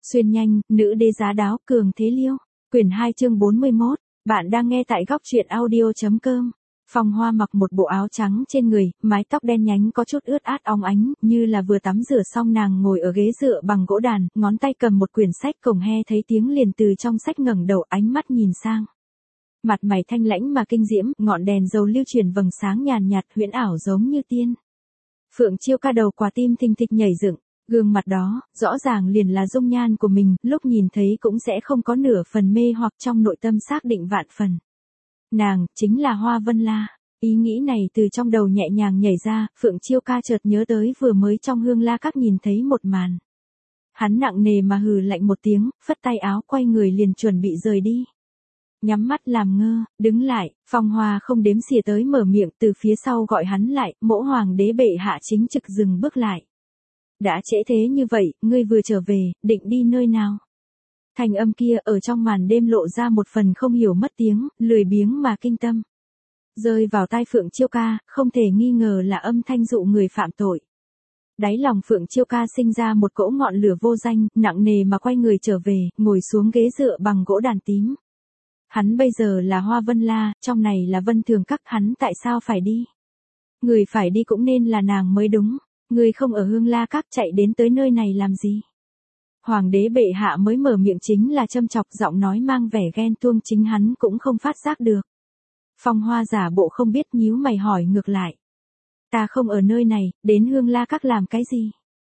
Xuyên nhanh, nữ đế giá đáo cường thế liêu. Quyển 2 chương 41. Bạn đang nghe tại góc truyện audio.com. Phong Hoa mặc một bộ áo trắng trên người, mái tóc đen nhánh có chút ướt át óng ánh, như là vừa tắm rửa xong. Nàng ngồi ở ghế dựa bằng gỗ đàn, ngón tay cầm một quyển sách, cổng he thấy tiếng liền từ trong sách ngẩng đầu, ánh mắt nhìn sang. Mặt mày thanh lãnh mà kinh diễm, ngọn đèn dầu lưu truyền vầng sáng nhàn nhạt huyễn ảo giống như tiên. Phượng Chiêu Ca đầu quả tim thình thịch nhảy dựng. Gương mặt đó, rõ ràng liền là dung nhan của mình, lúc nhìn thấy cũng sẽ không có nửa phần mê hoặc, trong nội tâm xác định vạn phần. Nàng, chính là Hoa Vân La. Ý nghĩ này từ trong đầu nhẹ nhàng nhảy ra, Phượng Chiêu Ca chợt nhớ tới vừa mới trong Hương La Các nhìn thấy một màn. Hắn nặng nề mà hừ lạnh một tiếng, phất tay áo quay người liền chuẩn bị rời đi. Nhắm mắt làm ngơ, đứng lại, Phong Hoa không đếm xỉa tới mở miệng, từ phía sau gọi hắn lại, mỗ hoàng đế bệ hạ chính trực dừng bước lại. Đã trễ thế như vậy, ngươi vừa trở về, định đi nơi nào? Thanh âm kia ở trong màn đêm lộ ra một phần không hiểu mất tiếng, lười biếng mà kinh tâm. Rơi vào tai Phượng Chiêu Ca, không thể nghi ngờ là âm thanh dụ người phạm tội. Đáy lòng Phượng Chiêu Ca sinh ra một cỗ ngọn lửa vô danh, nặng nề mà quay người trở về, ngồi xuống ghế dựa bằng gỗ đàn tím. Hắn bây giờ là Hoa Vân La, trong này là Vân Thường Các, hắn tại sao phải đi? Người phải đi cũng nên là nàng mới đúng. Người không ở Hương La Các chạy đến tới nơi này làm gì? Hoàng đế bệ hạ mới mở miệng chính là châm chọc, giọng nói mang vẻ ghen tuông, chính hắn cũng không phát giác được. Phong Hoa giả bộ không biết, nhíu mày hỏi ngược lại. Ta không ở nơi này, đến Hương La Các làm cái gì?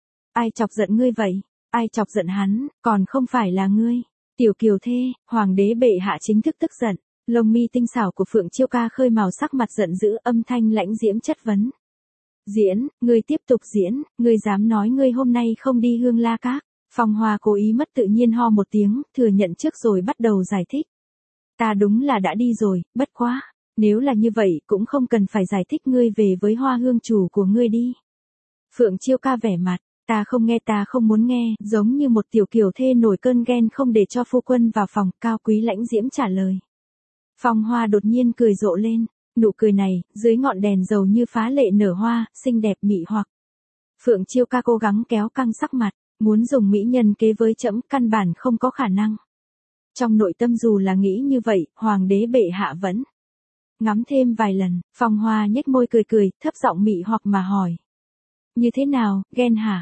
Ai chọc giận ngươi vậy? Ai chọc giận hắn, còn không phải là ngươi. Tiểu Kiều Thê, hoàng đế bệ hạ chính thức tức giận. Lông mi tinh xảo của Phượng Chiêu Ca khơi màu sắc mặt giận dữ, âm thanh lãnh diễm chất vấn. Diễn, ngươi tiếp tục diễn, ngươi dám nói ngươi hôm nay không đi Hương La Các? Phong Hoa cố ý mất tự nhiên ho một tiếng, thừa nhận trước rồi bắt đầu giải thích. Ta đúng là đã đi rồi, bất quá, nếu là như vậy cũng không cần phải giải thích, ngươi về với Hoa Hương chủ của ngươi đi. Phượng Chiêu Ca vẻ mặt, ta không nghe, ta không muốn nghe, giống như một tiểu kiều thê nổi cơn ghen không để cho phu quân vào phòng, cao quý lãnh diễm trả lời. Phong Hoa đột nhiên cười rộ lên. Nụ cười này, dưới ngọn đèn dầu như phá lệ nở hoa, xinh đẹp mị hoặc. Phượng Chiêu Ca cố gắng kéo căng sắc mặt, muốn dùng mỹ nhân kế với trẫm, căn bản không có khả năng. Trong nội tâm dù là nghĩ như vậy, hoàng đế bệ hạ vẫn ngắm thêm vài lần. Phong Hoa nhếch môi cười cười, thấp giọng mị hoặc mà hỏi. Như thế nào, ghen hả?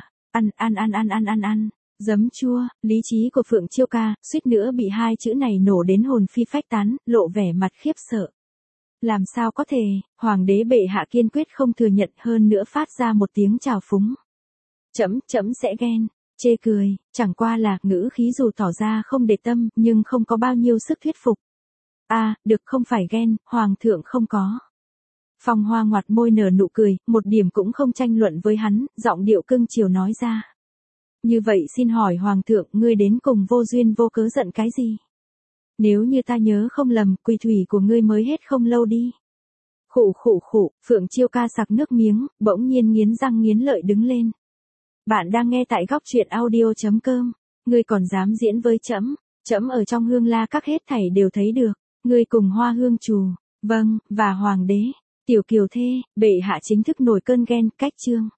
Ăn. Giấm chua, lý trí của Phượng Chiêu Ca, suýt nữa bị hai chữ này nổ đến hồn phi phách tán, lộ vẻ mặt khiếp sợ. Làm sao có thể, hoàng đế bệ hạ kiên quyết không thừa nhận, hơn nữa phát ra một tiếng trào phúng. Trẫm sẽ ghen, chê cười, chẳng qua là ngữ khí dù tỏ ra không để tâm, nhưng không có bao nhiêu sức thuyết phục. Được, không phải ghen, hoàng thượng không có. Phong Hoa ngoặt môi nở nụ cười, một điểm cũng không tranh luận với hắn, giọng điệu cưng chiều nói ra. Như vậy xin hỏi hoàng thượng, ngươi đến cùng vô duyên vô cớ giận cái gì? Nếu như ta nhớ không lầm, quỳ thủy của ngươi mới hết không lâu đi. Khụ, Phượng Chiêu Ca sặc nước miếng, bỗng nhiên nghiến răng nghiến lợi đứng lên. Bạn đang nghe tại góc truyện audio.com. Ngươi còn dám diễn với trẫm? Trẫm ở trong Hương La Các hết thảy đều thấy được. Ngươi cùng Hoa Hương chủ, vâng, và hoàng đế, tiểu kiều thê, bệ hạ chính thức nổi cơn ghen, cách chương.